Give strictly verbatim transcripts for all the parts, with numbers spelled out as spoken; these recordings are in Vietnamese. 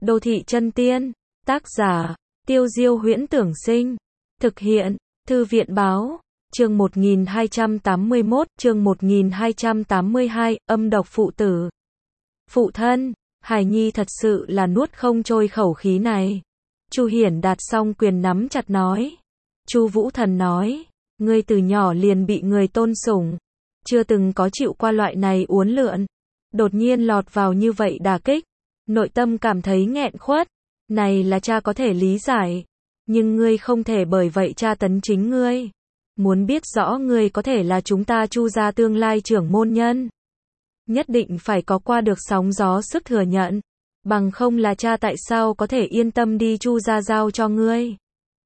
Đô thị chân tiên, tác giả, Tiêu Diêu Huyễn Tưởng Sinh, thực hiện, Thư viện Báo, chương một nghìn hai trăm tám mươi mốt, chương một nghìn hai trăm tám mươi hai, âm độc phụ tử. Phụ thân, Hải Nhi thật sự là nuốt không trôi khẩu khí này. Chu Hiển Đạt song quyền nắm chặt nói. Chu Vũ Thần nói, ngươi từ nhỏ liền bị người tôn sủng, chưa từng có chịu qua loại này uốn lượn, đột nhiên lọt vào như vậy đả kích, nội tâm cảm thấy nghẹn khuất, này là cha có thể lý giải, nhưng ngươi không thể bởi vậy tra tấn chính ngươi. Muốn biết rõ ngươi có thể là chúng ta Chu gia tương lai trưởng môn nhân, nhất định phải có qua được sóng gió sức thừa nhận, bằng không là cha tại sao có thể yên tâm đi Chu gia giao cho ngươi.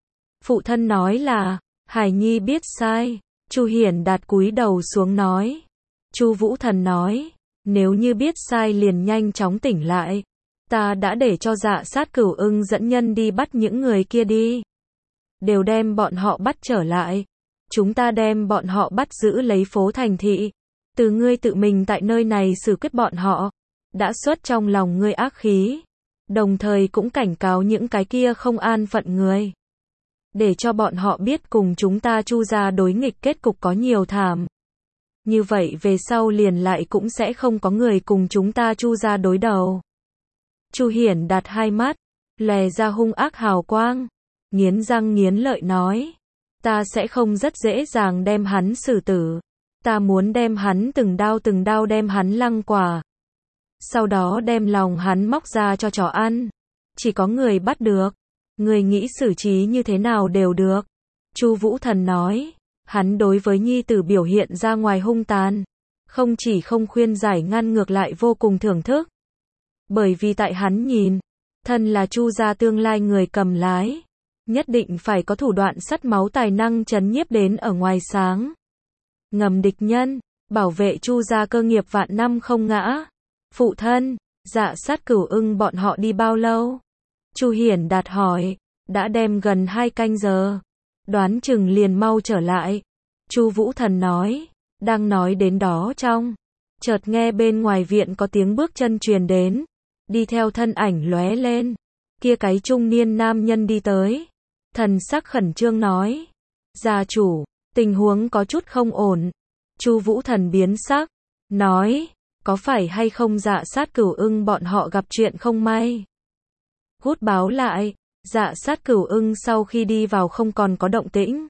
Phụ thân nói là, Hải Nhi biết sai. Chu Hiển Đạt cúi đầu xuống nói. Chu Vũ Thần nói, nếu như biết sai liền nhanh chóng tỉnh lại. Ta đã để cho Dạ Sát Cửu Ưng dẫn nhân đi bắt những người kia đi. Đều đem bọn họ bắt trở lại. Chúng ta đem bọn họ bắt giữ lấy phố thành thị. Từ ngươi tự mình tại nơi này xử quyết bọn họ. Đã xuất trong lòng ngươi ác khí. Đồng thời cũng cảnh cáo những cái kia không an phận người. Để cho bọn họ biết cùng chúng ta Chu gia đối nghịch kết cục có nhiều thảm. Như vậy về sau liền lại cũng sẽ không có người cùng chúng ta Chu gia đối đầu. Chu Hiển Đạt hai mắt, lè ra hung ác hào quang, nghiến răng nghiến lợi nói. Ta sẽ không rất dễ dàng đem hắn xử tử. Ta muốn đem hắn từng đao từng đao đem hắn lăng quả. Sau đó đem lòng hắn móc ra cho chó ăn. Chỉ có người bắt được. Người nghĩ xử trí như thế nào đều được. Chu Vũ Thần nói, hắn đối với nhi tử biểu hiện ra ngoài hung tàn, không chỉ không khuyên giải ngăn ngược lại vô cùng thưởng thức. Bởi vì tại hắn nhìn, thân là Chu gia tương lai người cầm lái, nhất định phải có thủ đoạn sắt máu tài năng chấn nhiếp đến ở ngoài sáng. Ngầm địch nhân, bảo vệ Chu gia cơ nghiệp vạn năm không ngã. Phụ thân, Dạ Sát Cửu Ưng bọn họ đi bao lâu? Chu Hiển Đạt hỏi, đã đem gần hai canh giờ, đoán chừng liền mau trở lại. Chu Vũ Thần nói, đang nói đến đó trong, chợt nghe bên ngoài viện có tiếng bước chân truyền đến, đi theo thân ảnh lóe lên, kia cái trung niên nam nhân đi tới, thần sắc khẩn trương nói, gia chủ, tình huống có chút không ổn. Chu Vũ Thần biến sắc, nói, có phải hay không Dạ Sát Cửu Ưng bọn họ gặp chuyện không may? Hút báo lại, Dạ Sát Cửu Ưng sau khi đi vào không còn có động tĩnh.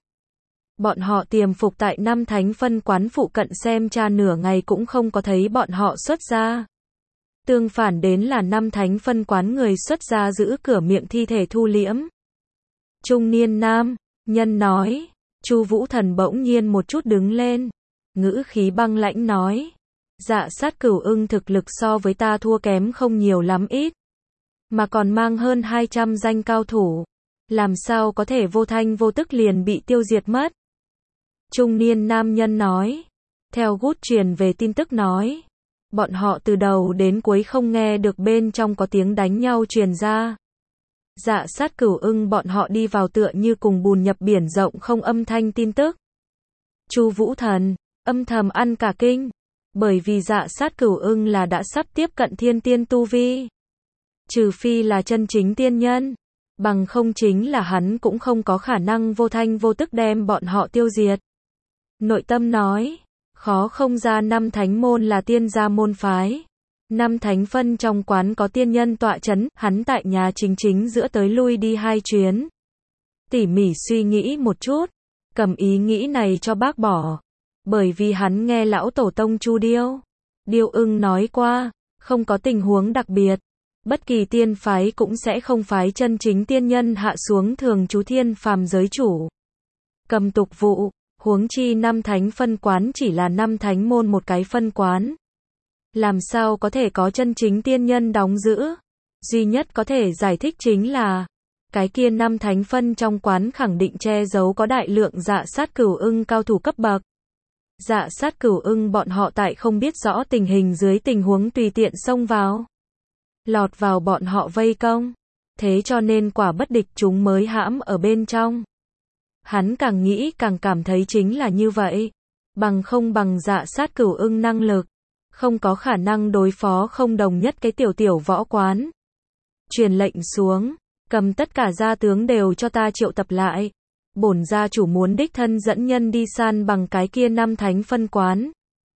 Bọn họ tiềm phục tại Năm Thánh phân quán phụ cận xem tra nửa ngày cũng không có thấy bọn họ xuất ra. Tương phản đến là Năm Thánh phân quán người xuất ra giữ cửa miệng thi thể thu liễm. Trung niên nam nhân nói. Chu Vũ Thần bỗng nhiên một chút đứng lên, ngữ khí băng lãnh nói, Dạ Sát Cửu Ưng thực lực so với ta thua kém không nhiều lắm ít, mà còn mang hơn hai trăm danh cao thủ, làm sao có thể vô thanh vô tức liền bị tiêu diệt mất. Trung niên nam nhân nói, theo gút truyền về tin tức nói, bọn họ từ đầu đến cuối không nghe được bên trong có tiếng đánh nhau truyền ra. Dạ Sát Cửu Ưng bọn họ đi vào tựa như cùng bùn nhập biển rộng không âm thanh tin tức. Chu Vũ Thần âm thầm ăn cả kinh, bởi vì Dạ Sát Cửu Ưng là đã sắp tiếp cận thiên tiên tu vi. Trừ phi là chân chính tiên nhân, bằng không chính là hắn cũng không có khả năng vô thanh vô tức đem bọn họ tiêu diệt. Nội tâm nói, khó không ra Năm Thánh môn là tiên gia môn phái. Năm Thánh phân trong quán có tiên nhân tọa chấn, hắn tại nhà chính chính giữa tới lui đi hai chuyến. Tỉ mỉ suy nghĩ một chút, cầm ý nghĩ này cho bác bỏ. Bởi vì hắn nghe lão tổ tông Chu Điêu, Điêu Ưng nói qua, không có tình huống đặc biệt. Bất kỳ tiên phái cũng sẽ không phái chân chính tiên nhân hạ xuống thường trú thiên phàm giới chủ. Cầm tục vụ, huống chi Năm Thánh phân quán chỉ là Năm Thánh môn một cái phân quán. Làm sao có thể có chân chính tiên nhân đóng giữ? Duy nhất có thể giải thích chính là, cái kia Năm Thánh phân trong quán khẳng định che giấu có đại lượng Dạ Sát Cửu Ưng cao thủ cấp bậc. Dạ Sát Cửu Ưng bọn họ tại không biết rõ tình hình dưới tình huống tùy tiện xông vào. Lọt vào bọn họ vây công, thế cho nên quả bất địch chúng mới hãm ở bên trong. Hắn càng nghĩ càng cảm thấy chính là như vậy, bằng không bằng Dạ Sát Cửu Ưng năng lực, không có khả năng đối phó không đồng nhất cái tiểu tiểu võ quán. truyền lệnh xuống, cầm tất cả gia tướng đều cho ta triệu tập lại. Bổn gia chủ muốn đích thân dẫn nhân đi san bằng cái kia năm thánh phân quán.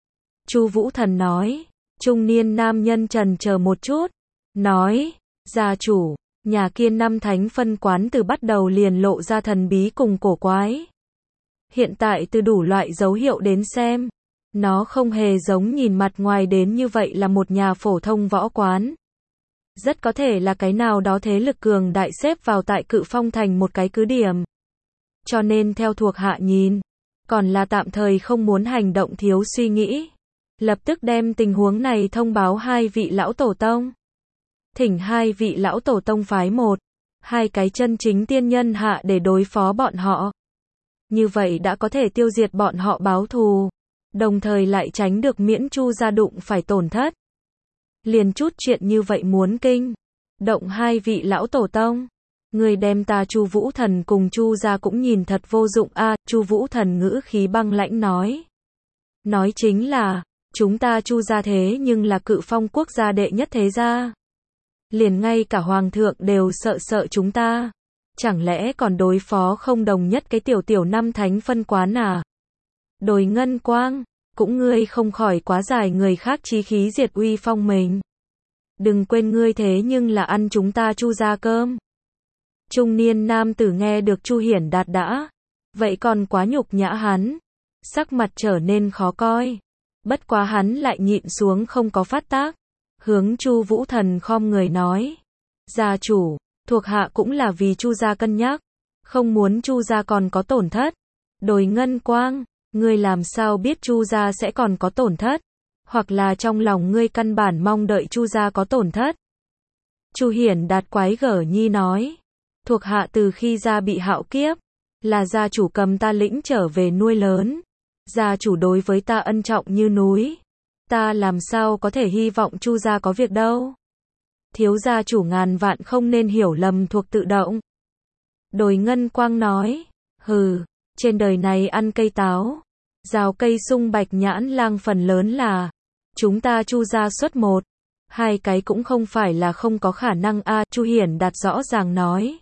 Chu Vũ Thần nói. Trung niên nam nhân trần chờ một chút, nói, gia chủ, nhà kia năm thánh phân quán từ bắt đầu liền lộ ra thần bí cùng cổ quái. Hiện tại từ đủ loại dấu hiệu đến xem, nó không hề giống nhìn mặt ngoài đến như vậy là một nhà phổ thông võ quán. Rất có thể là cái nào đó thế lực cường đại xếp vào tại Cự Phong thành một cái cứ điểm. Cho nên theo thuộc hạ nhìn, còn là tạm thời không muốn hành động thiếu suy nghĩ. Lập tức đem tình huống này thông báo hai vị lão tổ tông. Thỉnh hai vị lão tổ tông phái một, hai cái chân chính tiên nhân hạ để đối phó bọn họ. Như vậy đã có thể tiêu diệt bọn họ báo thù, đồng thời lại tránh được miễn Chu gia đụng phải tổn thất. Liền chút chuyện như vậy muốn kinh động hai vị lão tổ tông, người đem ta Chu Vũ Thần cùng Chu gia cũng nhìn thật vô dụng a. Chu Vũ Thần ngữ khí băng lãnh nói. Nói chính là, chúng ta Chu gia thế nhưng là Cự Phong quốc gia đệ nhất thế gia. Liền ngay cả hoàng thượng đều sợ sợ chúng ta. Chẳng lẽ còn đối phó không đồng nhất cái tiểu tiểu năm thánh phân quán à? Đồi Ngân Quang, cũng ngươi không khỏi quá giải người khác chí khí diệt uy phong mình. Đừng quên ngươi thế nhưng là ăn chúng ta Chu gia cơm. Trung niên nam tử nghe được Chu Hiển Đạt đã, vậy còn quá nhục nhã hắn. Sắc mặt trở nên khó coi. Bất quá hắn lại nhịn xuống không có phát tác. Hướng Chu Vũ Thần khom người nói. Gia chủ, thuộc hạ cũng là vì Chu gia cân nhắc. Không muốn Chu gia còn có tổn thất. Đồi Ngân Quang, ngươi làm sao biết Chu gia sẽ còn có tổn thất? Hoặc là trong lòng ngươi căn bản mong đợi Chu gia có tổn thất? Chu Hiển Đạt quái gở nhi nói. Thuộc hạ từ khi gia bị hạo kiếp, là gia chủ cầm ta lĩnh trở về nuôi lớn. Gia chủ đối với ta ân trọng như núi. Ta làm sao có thể hy vọng Chu gia có việc đâu. Thiếu gia chủ ngàn vạn không nên hiểu lầm thuộc tự động. Đồi Ngân Quang nói. Hừ, trên đời này ăn cây táo, rào cây sung bạch nhãn lang phần lớn là. Chúng ta Chu gia xuất một, hai cái cũng không phải là không có khả năng a. Chu Hiển Đạt rõ ràng nói.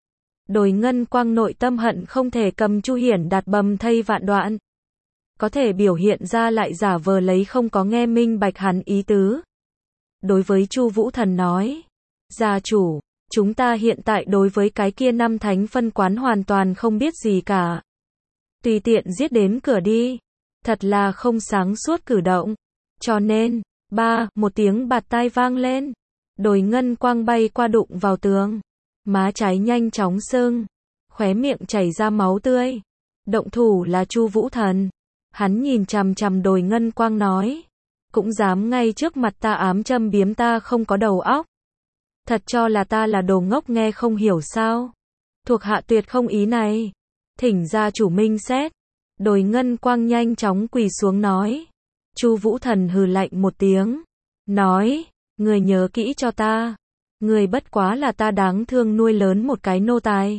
Đồi Ngân Quang nội tâm hận không thể cầm Chu Hiển Đạt bầm thây vạn đoạn. Có thể biểu hiện ra lại giả vờ lấy không có nghe minh bạch hắn ý tứ. Đối với Chu Vũ Thần nói. Gia chủ, chúng ta hiện tại đối với cái kia năm thánh phân quán hoàn toàn không biết gì cả. Tùy tiện giết đến cửa đi. Thật là không sáng suốt cử động. Cho nên, ba, một tiếng bạt tai vang lên. Đồi Ngân Quang bay qua đụng vào tường. Má trái nhanh chóng sưng. Khóe miệng chảy ra máu tươi. Động thủ là Chu Vũ Thần. Hắn nhìn chằm chằm Đồi Ngân Quang nói. Cũng dám ngay trước mặt ta ám châm biếm ta không có đầu óc. Thật cho là ta là đồ ngốc nghe không hiểu sao. Thuộc hạ tuyệt không ý này. Thỉnh gia chủ minh xét. Đồi Ngân Quang nhanh chóng quỳ xuống nói. Chu Vũ Thần hừ lạnh một tiếng. Nói, người nhớ kỹ cho ta. Người bất quá là ta đáng thương nuôi lớn một cái nô tài.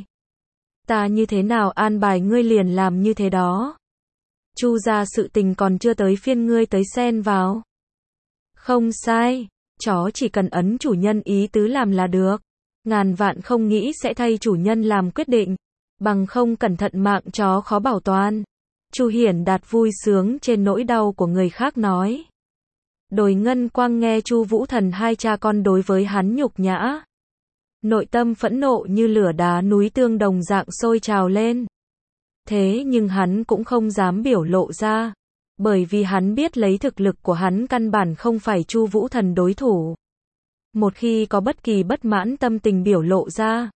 Ta như thế nào an bài ngươi liền làm như thế đó. Chu gia sự tình còn chưa tới phiên ngươi tới xen vào. Không sai, chó chỉ cần ấn chủ nhân ý tứ làm là được. Ngàn vạn không nghĩ sẽ thay chủ nhân làm quyết định. Bằng không cẩn thận mạng chó khó bảo toàn. Chu Hiển Đạt vui sướng trên nỗi đau của người khác nói. Đồi Ngân Quang nghe Chu Vũ Thần hai cha con đối với hắn nhục nhã. Nội tâm phẫn nộ như lửa đá núi tương đồng dạng sôi trào lên. Thế nhưng hắn cũng không dám biểu lộ ra. Bởi vì hắn biết lấy thực lực của hắn căn bản không phải Chu Vũ Thần đối thủ. Một khi có bất kỳ bất mãn tâm tình biểu lộ ra.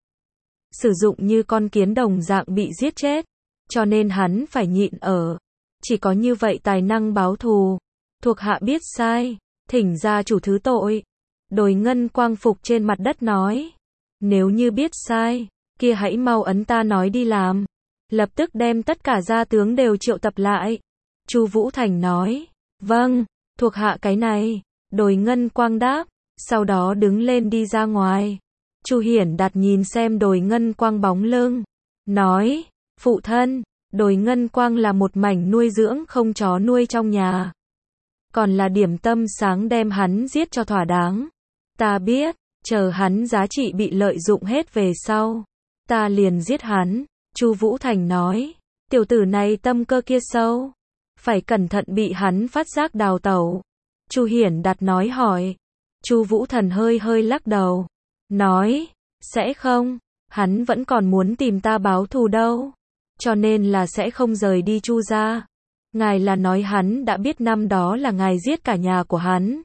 Sử dụng như con kiến đồng dạng bị giết chết. Cho nên hắn phải nhịn ở. Chỉ có như vậy tài năng báo thù. Thuộc hạ biết sai. Thỉnh gia chủ thứ tội. Đồi Ngân Quang phục trên mặt đất nói. Nếu như biết sai, kia hãy mau ấn ta nói đi làm. Lập tức đem tất cả gia tướng đều triệu tập lại. Chu Vũ Thành nói. Vâng, thuộc hạ cái này. Đồi Ngân Quang đáp. Sau đó đứng lên đi ra ngoài. Chu Hiển Đạt nhìn xem Đồi Ngân Quang bóng lưng. Nói. Phụ thân, Đồi Ngân Quang là một mảnh nuôi dưỡng không chó nuôi trong nhà. Còn là điểm tâm sáng đem hắn giết cho thỏa đáng. Ta biết, chờ hắn giá trị bị lợi dụng hết về sau, ta liền giết hắn. Chu Vũ Thành nói, tiểu tử này tâm cơ kia sâu, phải cẩn thận bị hắn phát giác đào tẩu. Chu Hiển Đạt nói hỏi. Chu Vũ Thần hơi hơi lắc đầu, nói, sẽ không, hắn vẫn còn muốn tìm ta báo thù đâu, cho nên là sẽ không rời đi Chu gia. Ngài là nói hắn đã biết năm đó là ngài giết cả nhà của hắn?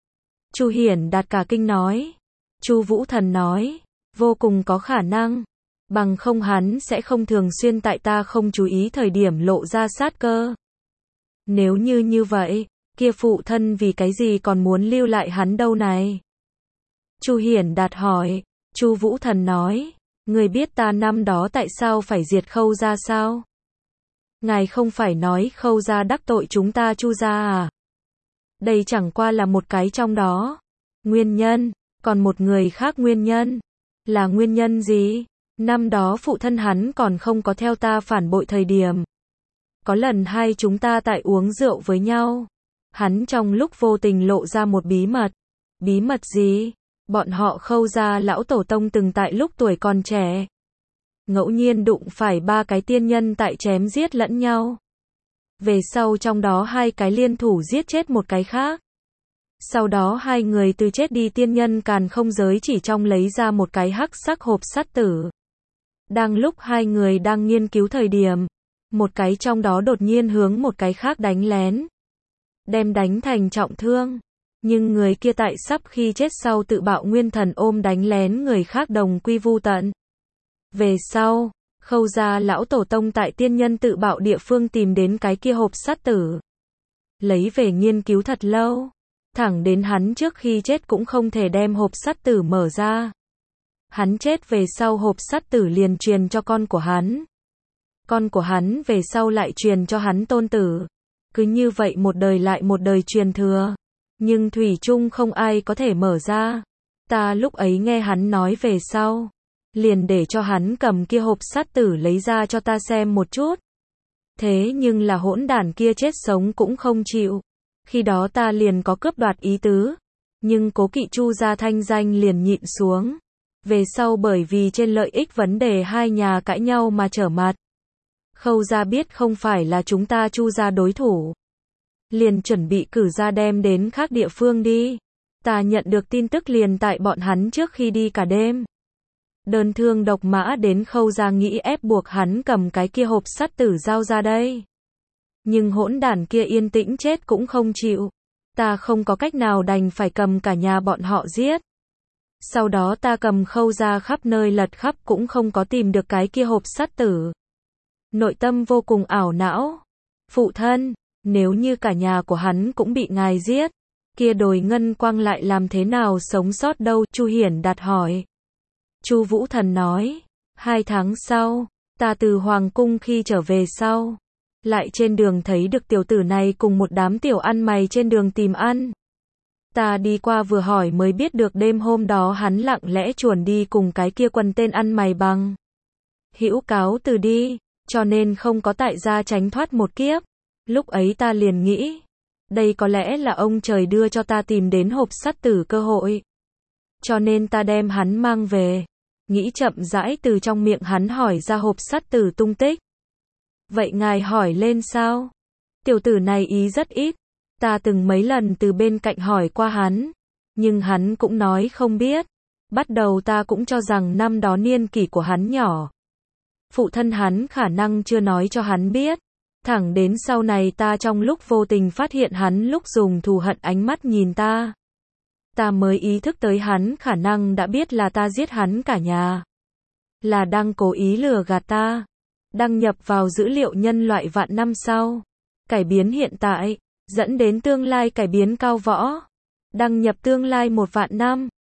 Chu Hiển Đạt cả kinh nói. Chu Vũ Thần nói, vô cùng có khả năng, bằng không hắn sẽ không thường xuyên tại ta không chú ý thời điểm lộ ra sát cơ. Nếu như như vậy, kia phụ thân vì cái gì còn muốn lưu lại hắn đâu này? Chu Hiển Đạt hỏi. Chu Vũ Thần nói, người biết ta năm đó tại sao phải diệt Khâu gia sao? Ngài không phải nói Khâu gia đắc tội chúng ta Chu gia à? Đây chẳng qua là một cái trong đó. Nguyên nhân, còn một người khác nguyên nhân. Là nguyên nhân gì? Năm đó phụ thân hắn còn không có theo ta phản bội thời điểm. Có lần hai chúng ta tại uống rượu với nhau. Hắn trong lúc vô tình lộ ra một bí mật. Bí mật gì? Bọn họ Khâu gia lão tổ tông từng tại lúc tuổi còn trẻ, ngẫu nhiên đụng phải ba cái tiên nhân tại chém giết lẫn nhau. Về sau trong đó hai cái liên thủ giết chết một cái khác. Sau đó hai người từ chết đi tiên nhân càn không giới chỉ trong lấy ra một cái hắc sắc hộp sắt tử. Đang lúc hai người đang nghiên cứu thời điểm, một cái trong đó đột nhiên hướng một cái khác đánh lén, đem đánh thành trọng thương. Nhưng người kia tại sắp khi chết sau tự bạo nguyên thần ôm đánh lén người khác đồng quy vu tận. Về sau, Khâu gia lão tổ tông tại tiên nhân tự bạo địa phương tìm đến cái kia hộp sắt tử. Lấy về nghiên cứu thật lâu. Thẳng đến hắn trước khi chết cũng không thể đem hộp sắt tử mở ra. Hắn chết về sau hộp sắt tử liền truyền cho con của hắn. Con của hắn về sau lại truyền cho hắn tôn tử. Cứ như vậy một đời lại một đời truyền thừa. Nhưng thủy chung không ai có thể mở ra. Ta lúc ấy nghe hắn nói về sau, liền để cho hắn cầm kia hộp sắt tử lấy ra cho ta xem một chút. Thế nhưng là hỗn đản kia chết sống cũng không chịu. Khi đó ta liền có cướp đoạt ý tứ, nhưng cố kỵ Chu gia thanh danh liền nhịn xuống. Về sau bởi vì trên lợi ích vấn đề hai nhà cãi nhau mà trở mặt. Khâu gia biết không phải là chúng ta Chu gia đối thủ, liền chuẩn bị cử ra đem đến khác địa phương đi. Ta nhận được tin tức liền tại bọn hắn trước khi đi cả đêm. Đơn thương độc mã đến Khâu gia nghĩ ép buộc hắn cầm cái kia hộp sắt tử giao ra đây. Nhưng hỗn đản kia yên tĩnh chết cũng không chịu. Ta không có cách nào đành phải cầm cả nhà bọn họ giết. Sau đó ta cầm Khâu gia khắp nơi lật khắp cũng không có tìm được cái kia hộp sắt tử. Nội tâm vô cùng ảo não. Phụ thân, nếu như cả nhà của hắn cũng bị ngài giết, kia đồi ngân quang lại làm thế nào sống sót đâu? Chu Hiển Đạt hỏi. Chu Vũ Thần nói, hai tháng sau, ta từ Hoàng cung khi trở về sau, lại trên đường thấy được tiểu tử này cùng một đám tiểu ăn mày trên đường tìm ăn. Ta đi qua vừa hỏi mới biết được đêm hôm đó hắn lặng lẽ chuồn đi cùng cái kia quần tên ăn mày bằng hữu cáo từ đi, cho nên không có tại gia tránh thoát một kiếp. Lúc ấy ta liền nghĩ, đây có lẽ là ông trời đưa cho ta tìm đến hộp sắt tử cơ hội. Cho nên ta đem hắn mang về, nghĩ chậm rãi từ trong miệng hắn hỏi ra hộp sắt tử tung tích. Vậy ngài hỏi lên sao? Tiểu tử này ý rất ít, ta từng mấy lần từ bên cạnh hỏi qua hắn, nhưng hắn cũng nói không biết. Bắt đầu ta cũng cho rằng năm đó niên kỷ của hắn nhỏ, phụ thân hắn khả năng chưa nói cho hắn biết. Thẳng đến sau này ta trong lúc vô tình phát hiện hắn lúc dùng thù hận ánh mắt nhìn ta, ta mới ý thức tới hắn khả năng đã biết là ta giết hắn cả nhà, là đang cố ý lừa gạt ta. Đăng nhập vào dữ liệu nhân loại vạn năm sau, cải biến hiện tại, dẫn đến tương lai cải biến cao võ. Đăng nhập tương lai một vạn năm.